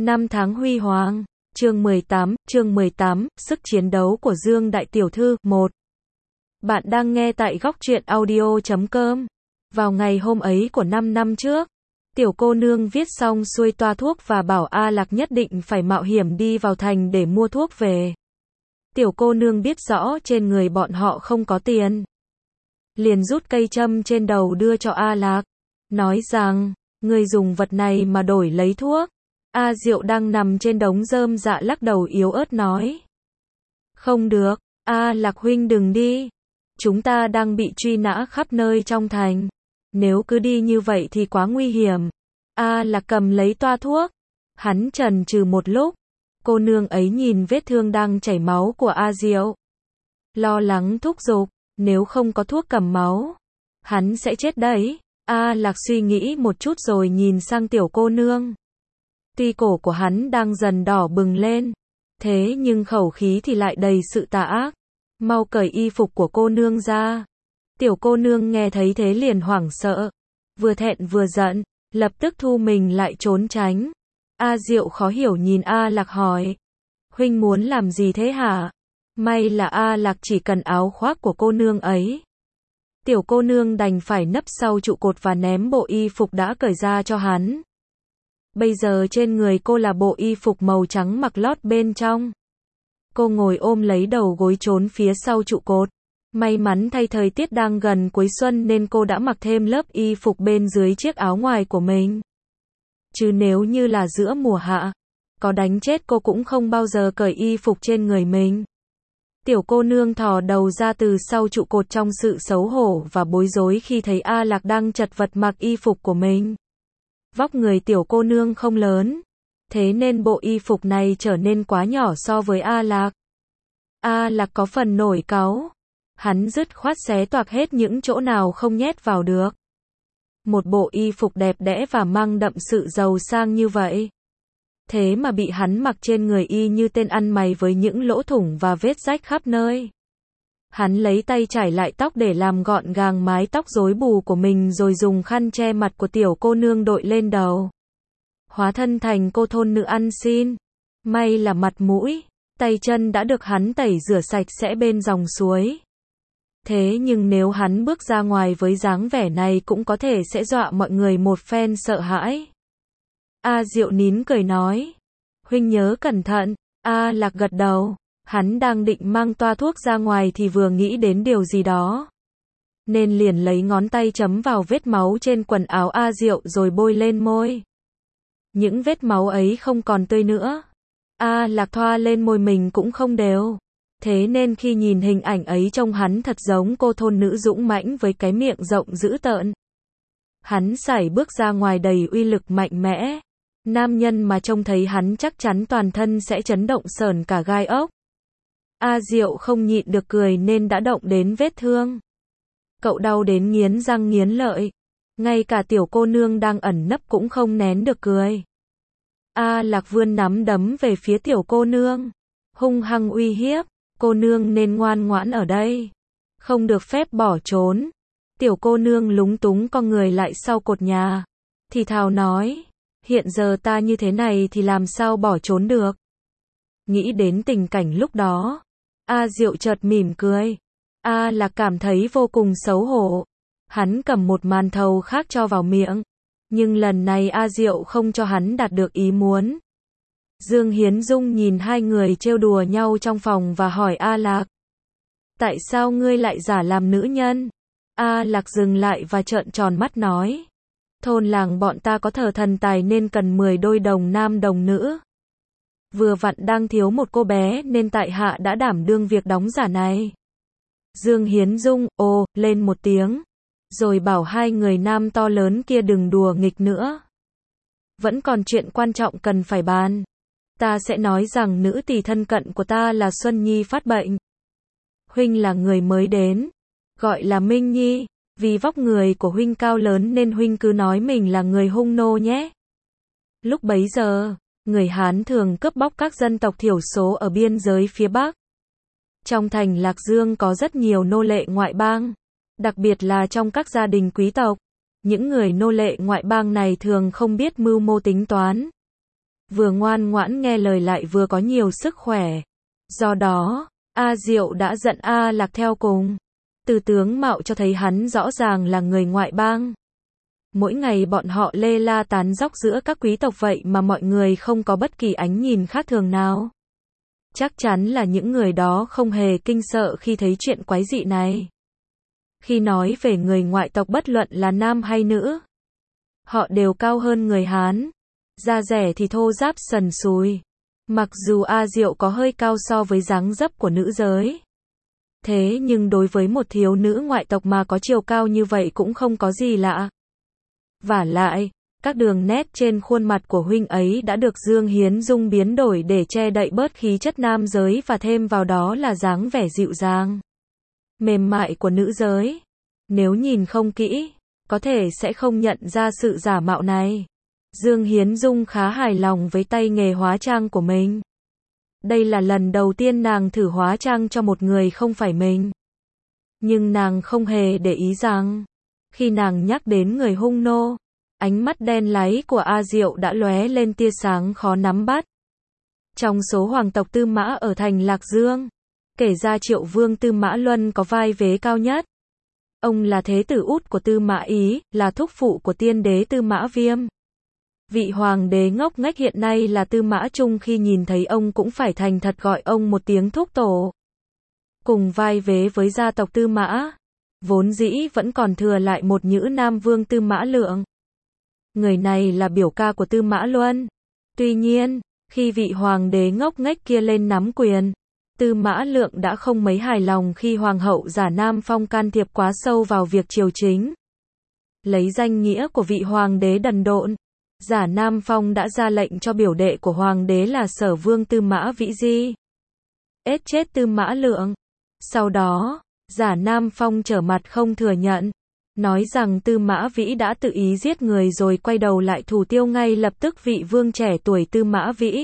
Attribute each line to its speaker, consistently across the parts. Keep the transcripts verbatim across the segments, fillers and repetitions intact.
Speaker 1: Năm tháng huy hoàng. Chương mười tám, chương mười tám, sức chiến đấu của Dương Đại Tiểu Thư, một. Bạn đang nghe tại góc truyện audio chấm com. Vào ngày hôm ấy của năm năm trước, tiểu cô nương viết xong xuôi toa thuốc và bảo A Lạc nhất định phải mạo hiểm đi vào thành để mua thuốc về. Tiểu cô nương biết rõ trên người bọn họ không có tiền, liền rút cây châm trên đầu đưa cho A Lạc, nói rằng, ngươi dùng vật này mà đổi lấy thuốc. A Diệu đang nằm trên đống rơm dạ lắc đầu yếu ớt nói. Không được, A Lạc huynh đừng đi. Chúng ta đang bị truy nã khắp nơi trong thành. Nếu cứ đi như vậy thì quá nguy hiểm. A Lạc cầm lấy toa thuốc. Hắn chần chừ một lúc. Cô nương ấy nhìn vết thương đang chảy máu của A Diệu, lo lắng thúc giục, nếu không có thuốc cầm máu, hắn sẽ chết đấy. A Lạc suy nghĩ một chút rồi nhìn sang tiểu cô nương. Tuy cổ của hắn đang dần đỏ bừng lên, thế nhưng khẩu khí thì lại đầy sự tà ác. Mau cởi y phục của cô nương ra. Tiểu cô nương nghe thấy thế liền hoảng sợ, vừa thẹn vừa giận, lập tức thu mình lại trốn tránh. A Diệu khó hiểu nhìn A Lạc hỏi, huynh muốn làm gì thế hả? May là A Lạc chỉ cần áo khoác của cô nương ấy. Tiểu cô nương đành phải nấp sau trụ cột và ném bộ y phục đã cởi ra cho hắn. Bây giờ trên người cô là bộ y phục màu trắng mặc lót bên trong. Cô ngồi ôm lấy đầu gối trốn phía sau trụ cột. May mắn thay thời tiết đang gần cuối xuân nên cô đã mặc thêm lớp y phục bên dưới chiếc áo ngoài của mình. Chứ nếu như là giữa mùa hạ, có đánh chết cô cũng không bao giờ cởi y phục trên người mình. Tiểu cô nương thò đầu ra từ sau trụ cột trong sự xấu hổ và bối rối khi thấy A Lạc đang chật vật mặc y phục của mình. Vóc người tiểu cô nương không lớn, thế nên bộ y phục này trở nên quá nhỏ so với A Lạc. A Lạc có phần nổi cáu. Hắn dứt khoát xé toạc hết những chỗ nào không nhét vào được. Một bộ y phục đẹp đẽ và mang đậm sự giàu sang như vậy, thế mà bị hắn mặc trên người y như tên ăn mày với những lỗ thủng và vết rách khắp nơi. Hắn lấy tay chải lại tóc để làm gọn gàng mái tóc rối bù của mình rồi dùng khăn che mặt của tiểu cô nương đội lên đầu. Hóa thân thành cô thôn nữ ăn xin. May là mặt mũi, tay chân đã được hắn tẩy rửa sạch sẽ bên dòng suối. Thế nhưng nếu hắn bước ra ngoài với dáng vẻ này cũng có thể sẽ dọa mọi người một phen sợ hãi. A Diệu nín cười nói, huynh nhớ cẩn thận. A Lạc gật đầu. Hắn đang định mang toa thuốc ra ngoài thì vừa nghĩ đến điều gì đó, nên liền lấy ngón tay chấm vào vết máu trên quần áo A Diệu rồi bôi lên môi. Những vết máu ấy không còn tươi nữa. A Lạc thoa lên môi mình cũng không đều. Thế nên khi nhìn hình ảnh ấy trông hắn thật giống cô thôn nữ dũng mãnh với cái miệng rộng dữ tợn. Hắn sải bước ra ngoài đầy uy lực mạnh mẽ. Nam nhân mà trông thấy hắn chắc chắn toàn thân sẽ chấn động sởn cả gai ốc. A Diệu không nhịn được cười nên đã động đến vết thương. Cậu đau đến nghiến răng nghiến lợi. Ngay cả tiểu cô nương đang ẩn nấp cũng không nén được cười. A Lạc vươn nắm đấm về phía tiểu cô nương, hung hăng uy hiếp, cô nương nên ngoan ngoãn ở đây, không được phép bỏ trốn. Tiểu cô nương lúng túng co người lại sau cột nhà, thì thào nói, hiện giờ ta như thế này thì làm sao bỏ trốn được. Nghĩ đến tình cảnh lúc đó, A Diệu chợt mỉm cười. A Lạc cảm thấy vô cùng xấu hổ. Hắn cầm một màn thầu khác cho vào miệng, nhưng lần này A Diệu không cho hắn đạt được ý muốn. Dương Hiến Dung nhìn hai người trêu đùa nhau trong phòng và hỏi A Lạc, tại sao ngươi lại giả làm nữ nhân? A Lạc dừng lại và trợn tròn mắt nói, thôn làng bọn ta có thờ thần tài nên cần mười đôi đồng nam đồng nữ. Vừa vặn đang thiếu một cô bé nên tại hạ đã đảm đương việc đóng giả này. Dương Hiến Dung ồ lên một tiếng, rồi bảo hai người nam to lớn kia đừng đùa nghịch nữa. Vẫn còn chuyện quan trọng cần phải bàn. Ta sẽ nói rằng nữ tỳ thân cận của ta là Xuân Nhi phát bệnh. Huynh là người mới đến, gọi là Minh Nhi. Vì vóc người của huynh cao lớn nên huynh cứ nói mình là người hung nô nhé. Lúc bấy giờ, người Hán thường cướp bóc các dân tộc thiểu số ở biên giới phía Bắc. Trong thành Lạc Dương có rất nhiều nô lệ ngoại bang, đặc biệt là trong các gia đình quý tộc. Những người nô lệ ngoại bang này thường không biết mưu mô tính toán. vừa ngoan ngoãn nghe lời lại vừa có nhiều sức khỏe. Do đó, A Diệu đã dẫn A Lạc theo cùng. Từ tướng mạo cho thấy hắn rõ ràng là người ngoại bang. Mỗi ngày bọn họ lê la tán dóc giữa các quý tộc vậy mà mọi người không có bất kỳ ánh nhìn khác thường nào. Chắc chắn là những người đó không hề kinh sợ khi thấy chuyện quái dị này. Khi nói về người ngoại tộc bất luận là nam hay nữ, họ đều cao hơn người Hán. Da rẻ thì thô ráp sần sùi. Mặc dù A Diệu có hơi cao so với dáng dấp của nữ giới. Thế nhưng đối với một thiếu nữ ngoại tộc mà có chiều cao như vậy cũng không có gì lạ. Vả lại, các đường nét trên khuôn mặt của huynh ấy đã được Dương Hiến Dung biến đổi để che đậy bớt khí chất nam giới và thêm vào đó là dáng vẻ dịu dàng, mềm mại của nữ giới. Nếu nhìn không kỹ, có thể sẽ không nhận ra sự giả mạo này. Dương Hiến Dung khá hài lòng với tay nghề hóa trang của mình. Đây là lần đầu tiên nàng thử hóa trang cho một người không phải mình. Nhưng nàng không hề để ý rằng, khi nàng nhắc đến người hung nô, ánh mắt đen láy của A Diệu đã lóe lên tia sáng khó nắm bắt. Trong số hoàng tộc Tư Mã ở thành Lạc Dương, kể ra Triệu Vương Tư Mã Luân có vai vế cao nhất. Ông là thế tử út của Tư Mã Ý, là thúc phụ của tiên đế Tư Mã Viêm. Vị hoàng đế ngốc nghếch hiện nay là Tư Mã Trung, khi nhìn thấy ông cũng phải thành thật gọi ông một tiếng thúc tổ. Cùng vai vế với gia tộc Tư Mã, vốn dĩ vẫn còn thừa lại một nhữ nam vương Tư Mã Lượng. Người này là biểu ca của Tư Mã Luân. Tuy nhiên, khi vị hoàng đế ngốc nghếch kia lên nắm quyền, Tư Mã Lượng đã không mấy hài lòng khi hoàng hậu Giả Nam Phong can thiệp quá sâu vào việc triều chính. Lấy danh nghĩa của vị hoàng đế đần độn, Giả Nam Phong đã ra lệnh cho biểu đệ của hoàng đế là Sở Vương Tư Mã Vĩ Di ết chết Tư Mã Lượng. Sau đó, Giả Nam Phong trở mặt không thừa nhận, nói rằng Tư Mã Vĩ đã tự ý giết người rồi quay đầu lại thủ tiêu ngay lập tức vị vương trẻ tuổi Tư Mã Vĩ.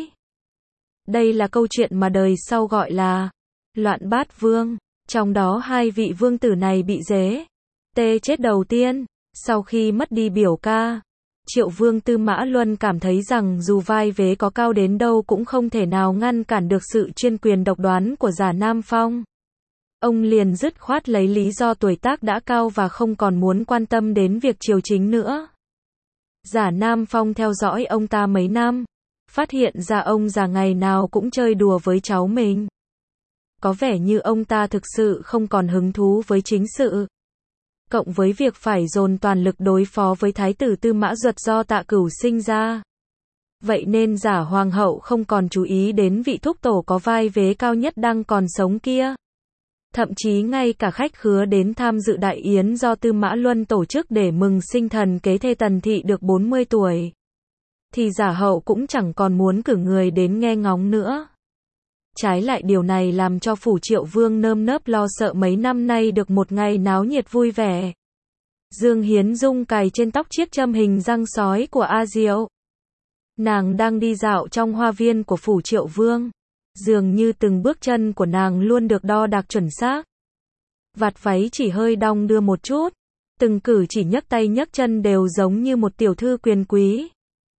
Speaker 1: Đây là câu chuyện mà đời sau gọi là loạn bát vương. Trong đó hai vị vương tử này bị dế tê chết đầu tiên. Sau khi mất đi biểu ca, Triệu Vương Tư Mã Luân cảm thấy rằng dù vai vế có cao đến đâu cũng không thể nào ngăn cản được sự chuyên quyền độc đoán của Giả Nam Phong. Ông liền dứt khoát lấy lý do tuổi tác đã cao và không còn muốn quan tâm đến việc triều chính nữa. Giả Nam Phong theo dõi ông ta mấy năm, phát hiện ra ông già ngày nào cũng chơi đùa với cháu mình. Có vẻ như ông ta thực sự không còn hứng thú với chính sự. Cộng với việc phải dồn toàn lực đối phó với thái tử Tư Mã Duật do Tạ Cửu sinh ra. Vậy nên Giả hoàng hậu không còn chú ý đến vị thúc tổ có vai vế cao nhất đang còn sống kia. Thậm chí ngay cả khách khứa đến tham dự đại yến do Tư Mã Luân tổ chức để mừng sinh thần kế thê Tần Thị được bốn mươi tuổi. Thì Giả hậu cũng chẳng còn muốn cử người đến nghe ngóng nữa. Trái lại điều này làm cho phủ Triệu Vương nơm nớp lo sợ mấy năm nay được một ngày náo nhiệt vui vẻ. Dương Hiến Dung cài trên tóc chiếc châm hình răng sói của A Diệu. Nàng đang đi dạo trong hoa viên của phủ Triệu Vương. Dường như từng bước chân của nàng luôn được đo đạc chuẩn xác. Vạt váy chỉ hơi đong đưa một chút. Từng cử chỉ nhấc tay nhấc chân đều giống như một tiểu thư quyền quý.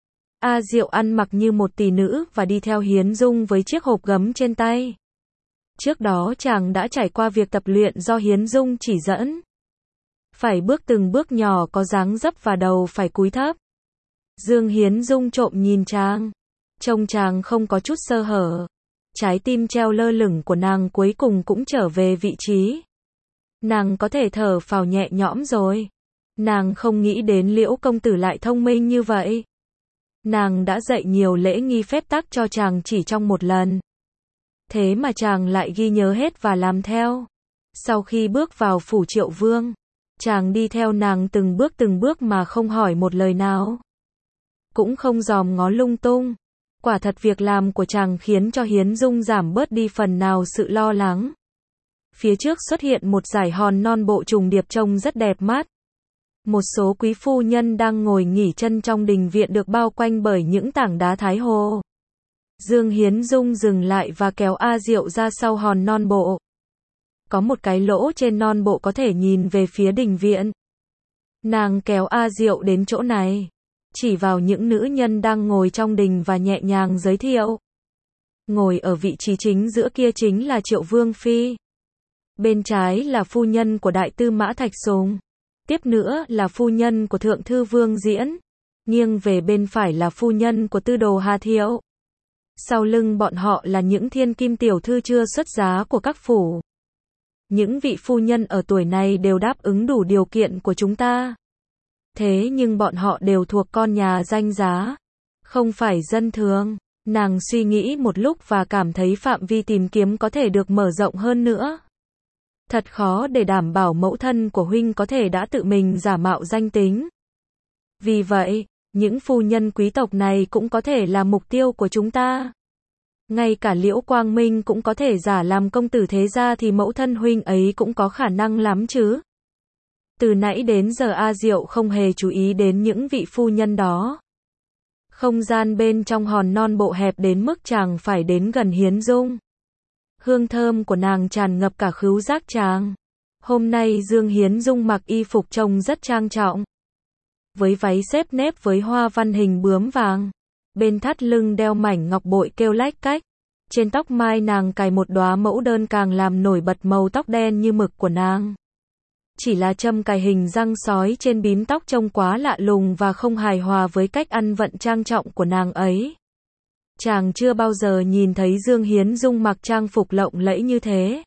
Speaker 1: A Diệu ăn mặc như một tỷ nữ và đi theo Hiến Dung với chiếc hộp gấm trên tay. Trước đó chàng đã trải qua việc tập luyện do Hiến Dung chỉ dẫn. Phải bước từng bước nhỏ có dáng dấp và đầu phải cúi thấp. Dương Hiến Dung trộm nhìn chàng. Trông chàng không có chút sơ hở. Trái tim treo lơ lửng của nàng cuối cùng cũng trở về vị trí. Nàng có thể thở phào nhẹ nhõm rồi. Nàng không nghĩ đến Liễu công tử lại thông minh như vậy. Nàng đã dạy nhiều lễ nghi phép tắc cho chàng chỉ trong một lần. Thế mà chàng lại ghi nhớ hết và làm theo. Sau khi bước vào phủ Triệu Vương, chàng đi theo nàng từng bước từng bước mà không hỏi một lời nào. Cũng không dòm ngó lung tung. Quả thật việc làm của chàng khiến cho Hiến Dung giảm bớt đi phần nào sự lo lắng. Phía trước xuất hiện một dải hòn non bộ trùng điệp trông rất đẹp mắt. Một số quý phu nhân đang ngồi nghỉ chân trong đình viện được bao quanh bởi những tảng đá thái hồ. Dương Hiến Dung dừng lại và kéo A Diệu ra sau hòn non bộ. Có một cái lỗ trên non bộ có thể nhìn về phía đình viện. Nàng kéo A Diệu đến chỗ này. chỉ vào những nữ nhân đang ngồi trong đình và nhẹ nhàng giới thiệu. Ngồi ở vị trí chính giữa kia chính là Triệu Vương Phi. Bên trái là phu nhân của Đại Tư Mã Thạch Sùng. Tiếp nữa là phu nhân của Thượng Thư Vương Diễn. Nghiêng về bên phải là phu nhân của Tư Đồ Hà Thiệu. Sau lưng bọn họ là những thiên kim tiểu thư chưa xuất giá của các phủ. Những vị phu nhân ở tuổi này đều đáp ứng đủ điều kiện của chúng ta. Thế nhưng bọn họ đều thuộc con nhà danh giá, không phải dân thường. Nàng suy nghĩ một lúc và cảm thấy phạm vi tìm kiếm có thể được mở rộng hơn nữa. Thật khó để đảm bảo mẫu thân của huynh có thể đã tự mình giả mạo danh tính. Vì vậy, những phu nhân quý tộc này cũng có thể là mục tiêu của chúng ta. Ngay cả Liễu Quang Minh cũng có thể giả làm công tử thế gia thì mẫu thân huynh ấy cũng có khả năng lắm chứ. Từ nãy đến giờ A Diệu không hề chú ý đến những vị phu nhân đó. Không gian bên trong hòn non bộ hẹp đến mức chàng phải đến gần Hiến Dung. Hương thơm của nàng tràn ngập cả khứu giác chàng. Hôm nay Dương Hiến Dung mặc y phục trông rất trang trọng. Với váy xếp nếp với hoa văn hình bướm vàng. Bên thắt lưng đeo mảnh ngọc bội kêu lách cách. Trên tóc mai nàng cài một đóa mẫu đơn càng làm nổi bật màu tóc đen như mực của nàng. Chỉ là châm cài hình răng sói trên bím tóc trông quá lạ lùng và không hài hòa với cách ăn vận trang trọng của nàng ấy. Chàng chưa bao giờ nhìn thấy Dương Hiến Dung mặc trang phục lộng lẫy như thế.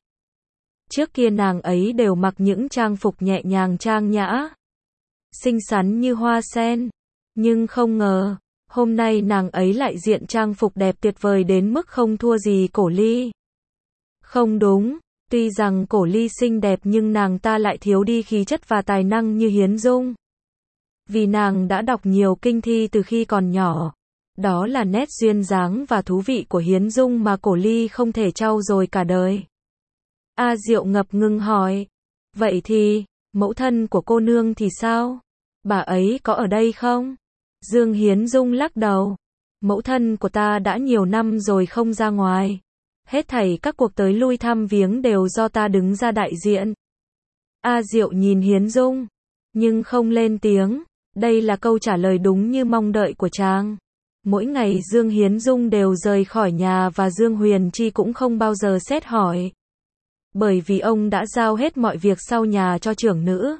Speaker 1: Trước kia nàng ấy đều mặc những trang phục nhẹ nhàng trang nhã, xinh xắn như hoa sen. Nhưng không ngờ, hôm nay nàng ấy lại diện trang phục đẹp tuyệt vời đến mức không thua gì Cổ Ly. Không đúng, tuy rằng Cổ Ly xinh đẹp nhưng nàng ta lại thiếu đi khí chất và tài năng như Hiến Dung. Vì nàng đã đọc nhiều kinh thi từ khi còn nhỏ. Đó là nét duyên dáng và thú vị của Hiến Dung mà Cổ Ly không thể trau dồi cả đời. A Diệu ngập ngừng hỏi. Vậy thì, mẫu thân của cô nương thì sao? Bà ấy có ở đây không? Dương Hiến Dung lắc đầu. Mẫu thân của ta đã nhiều năm rồi không ra ngoài. Hết thảy các cuộc tới lui thăm viếng đều do ta đứng ra đại diện. A Diệu nhìn Hiến Dung, nhưng không lên tiếng. Đây là câu trả lời đúng như mong đợi của chàng. Mỗi ngày Dương Hiến Dung đều rời khỏi nhà và Dương Huyền Chi cũng không bao giờ xét hỏi. Bởi vì ông đã giao hết mọi việc sau nhà cho trưởng nữ.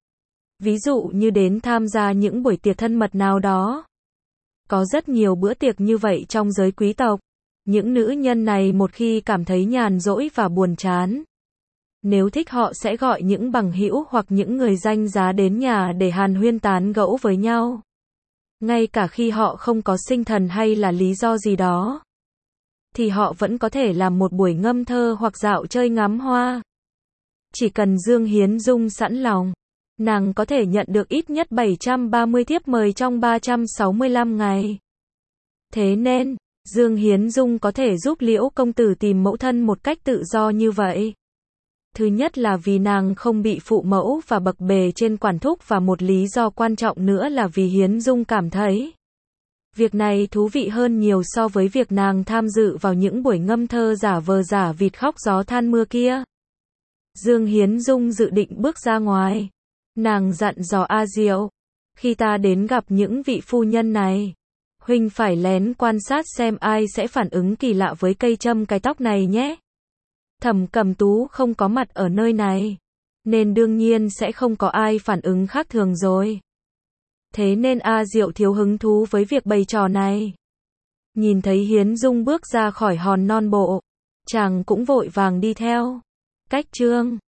Speaker 1: Ví dụ như đến tham gia những buổi tiệc thân mật nào đó. Có rất nhiều bữa tiệc như vậy trong giới quý tộc. Những nữ nhân này một khi cảm thấy nhàn rỗi và buồn chán, nếu thích họ sẽ gọi những bằng hữu hoặc những người danh giá đến nhà để hàn huyên tán gẫu với nhau. Ngay cả khi họ không có sinh thần hay là lý do gì đó, thì họ vẫn có thể làm một buổi ngâm thơ hoặc dạo chơi ngắm hoa. Chỉ cần Dương Hiến Dung sẵn lòng, nàng có thể nhận được ít nhất bảy trăm ba mươi thiếp mời trong ba trăm sáu mươi lăm ngày. Thế nên, Dương Hiến Dung có thể giúp Liễu công tử tìm mẫu thân một cách tự do như vậy. Thứ nhất là vì nàng không bị phụ mẫu và bập bề trên quản thúc, và một lý do quan trọng nữa là vì Hiến Dung cảm thấy việc này thú vị hơn nhiều so với việc nàng tham dự vào những buổi ngâm thơ giả vờ giả vịt khóc gió than mưa kia. Dương Hiến Dung dự định bước ra ngoài. Nàng dặn dò A Diệu, khi ta đến gặp những vị phu nhân này, huynh phải lén quan sát xem ai sẽ phản ứng kỳ lạ với cây châm cái tóc này nhé. Thẩm Cẩm Tú không có mặt ở nơi này, nên đương nhiên sẽ không có ai phản ứng khác thường rồi. Thế nên A Diệu thiếu hứng thú với việc bày trò này. Nhìn thấy Hiến Dung bước ra khỏi hòn non bộ, chàng cũng vội vàng đi theo. Cách chương